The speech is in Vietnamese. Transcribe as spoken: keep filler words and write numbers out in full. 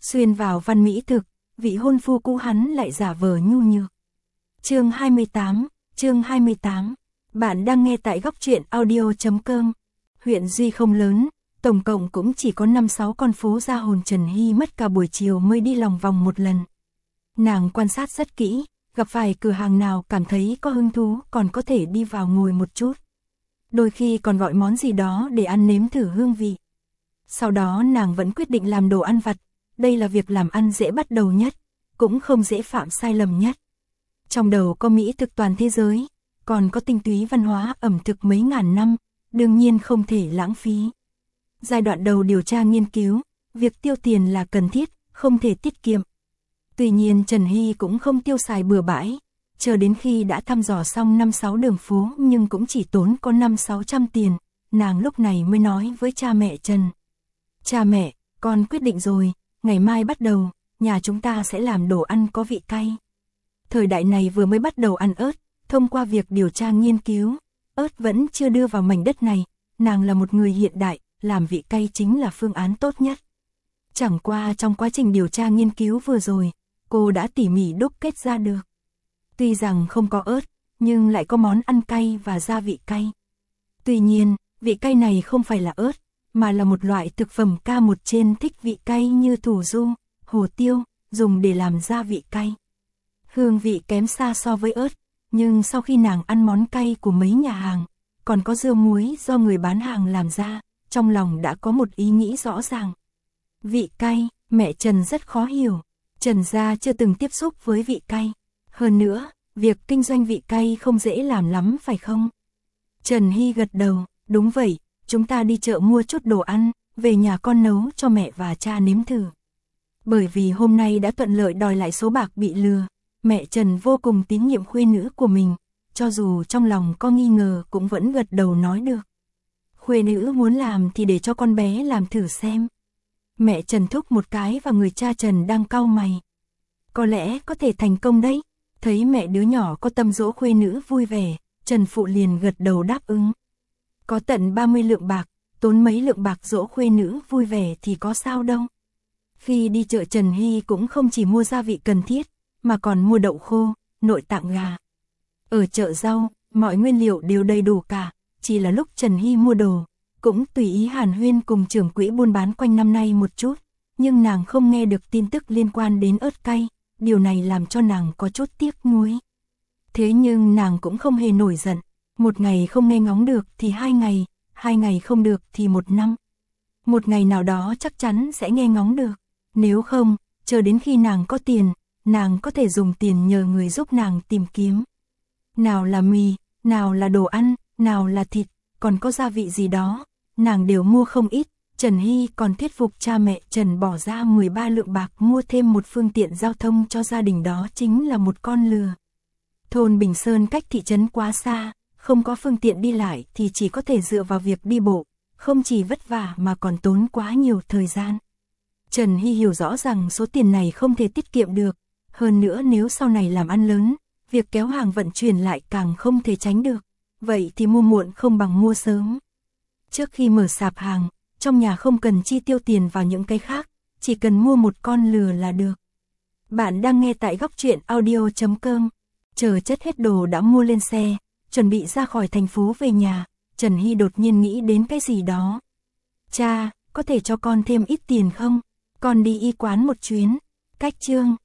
xuyên vào văn mỹ thực, vị hôn phu cũ hắn lại giả vờ nhu nhược. Chương hai mươi tám, chương hai mươi tám. Bạn đang nghe tại góc truyện audio chấm com. Huyện Duy không lớn, tổng cộng cũng chỉ có năm sáu con phố ra hồn Trần Hy mất cả buổi chiều mới đi lòng vòng một lần. Nàng quan sát rất kỹ, gặp phải cửa hàng nào cảm thấy có hứng thú còn có thể đi vào ngồi một chút. Đôi khi còn gọi món gì đó để ăn nếm thử hương vị. Sau đó nàng vẫn quyết định làm đồ ăn vặt, đây là việc làm ăn dễ bắt đầu nhất, cũng không dễ phạm sai lầm nhất. Trong đầu có mỹ thực toàn thế giới, còn có tinh túy văn hóa ẩm thực mấy ngàn năm, đương nhiên không thể lãng phí. Giai đoạn đầu điều tra nghiên cứu, việc tiêu tiền là cần thiết, không thể tiết kiệm. Tuy nhiên Trần Hy cũng không tiêu xài bừa bãi, chờ đến khi đã thăm dò xong năm sáu đường phố nhưng cũng chỉ tốn có năm sáu trăm tiền, nàng lúc này mới nói với cha mẹ Trần. Cha mẹ, con quyết định rồi, ngày mai bắt đầu, nhà chúng ta sẽ làm đồ ăn có vị cay. Thời đại này vừa mới bắt đầu ăn ớt, thông qua việc điều tra nghiên cứu, ớt vẫn chưa đưa vào mảnh đất này, nàng là một người hiện đại, làm vị cay chính là phương án tốt nhất. Chẳng qua trong quá trình điều tra nghiên cứu vừa rồi, cô đã tỉ mỉ đúc kết ra được. Tuy rằng không có ớt, nhưng lại có món ăn cay và gia vị cay. Tuy nhiên, vị cay này không phải là ớt, mà là một loại thực phẩm ca một trên thích vị cay như thủ du, hồ tiêu, dùng để làm gia vị cay. Hương vị kém xa so với ớt, nhưng sau khi nàng ăn món cay của mấy nhà hàng, còn có dưa muối do người bán hàng làm ra, trong lòng đã có một ý nghĩ rõ ràng. Vị cay, mẹ Trần rất khó hiểu, Trần gia chưa từng tiếp xúc với vị cay. Hơn nữa, việc kinh doanh vị cay không dễ làm lắm phải không? Trần Hy gật đầu, đúng vậy, chúng ta đi chợ mua chút đồ ăn, về nhà con nấu cho mẹ và cha nếm thử. Bởi vì hôm nay đã thuận lợi đòi lại số bạc bị lừa, mẹ Trần vô cùng tín nhiệm khuê nữ của mình, cho dù trong lòng có nghi ngờ cũng vẫn gật đầu nói được. Khuê nữ muốn làm thì để cho con bé làm thử xem. Mẹ Trần thúc một cái và người cha Trần đang cau mày. Có lẽ có thể thành công đấy. Thấy mẹ đứa nhỏ có tâm dỗ khuê nữ vui vẻ, Trần Phụ liền gật đầu đáp ứng. Có tận ba mươi lượng bạc, tốn mấy lượng bạc dỗ khuê nữ vui vẻ thì có sao đâu. Khi đi chợ Trần Hy cũng không chỉ mua gia vị cần thiết, mà còn mua đậu khô, nội tạng gà. Ở chợ rau, mọi nguyên liệu đều đầy đủ cả, chỉ là lúc Trần Hy mua đồ, cũng tùy ý hàn huyên cùng trưởng quỹ buôn bán quanh năm nay một chút, nhưng nàng không nghe được tin tức liên quan đến ớt cay, điều này làm cho nàng có chút tiếc nuối. Thế nhưng nàng cũng không hề nổi giận, một ngày không nghe ngóng được thì hai ngày, hai ngày không được thì một năm. Một ngày nào đó chắc chắn sẽ nghe ngóng được, nếu không, chờ đến khi nàng có tiền, nàng có thể dùng tiền nhờ người giúp nàng tìm kiếm. Nào là mì, nào là đồ ăn, nào là thịt, còn có gia vị gì đó, nàng đều mua không ít. Trần Hy còn thuyết phục cha mẹ Trần bỏ ra mười ba lượng bạc mua thêm một phương tiện giao thông cho gia đình, đó chính là một con lừa. Thôn Bình Sơn cách thị trấn quá xa, không có phương tiện đi lại thì chỉ có thể dựa vào việc đi bộ, không chỉ vất vả mà còn tốn quá nhiều thời gian. Trần Hy hiểu rõ rằng số tiền này không thể tiết kiệm được, hơn nữa nếu sau này làm ăn lớn, việc kéo hàng vận chuyển lại càng không thể tránh được, vậy thì mua muộn không bằng mua sớm. Trước khi mở sạp hàng, trong nhà không cần chi tiêu tiền vào những cái khác, chỉ cần mua một con lừa là được. Bạn đang nghe tại góc truyện audio chấm com. Chờ chất hết đồ đã mua lên xe, chuẩn bị ra khỏi thành phố về nhà, Trần Hy đột nhiên nghĩ đến cái gì đó. Cha, có thể cho con thêm ít tiền không? Con đi y quán một chuyến. Cách chương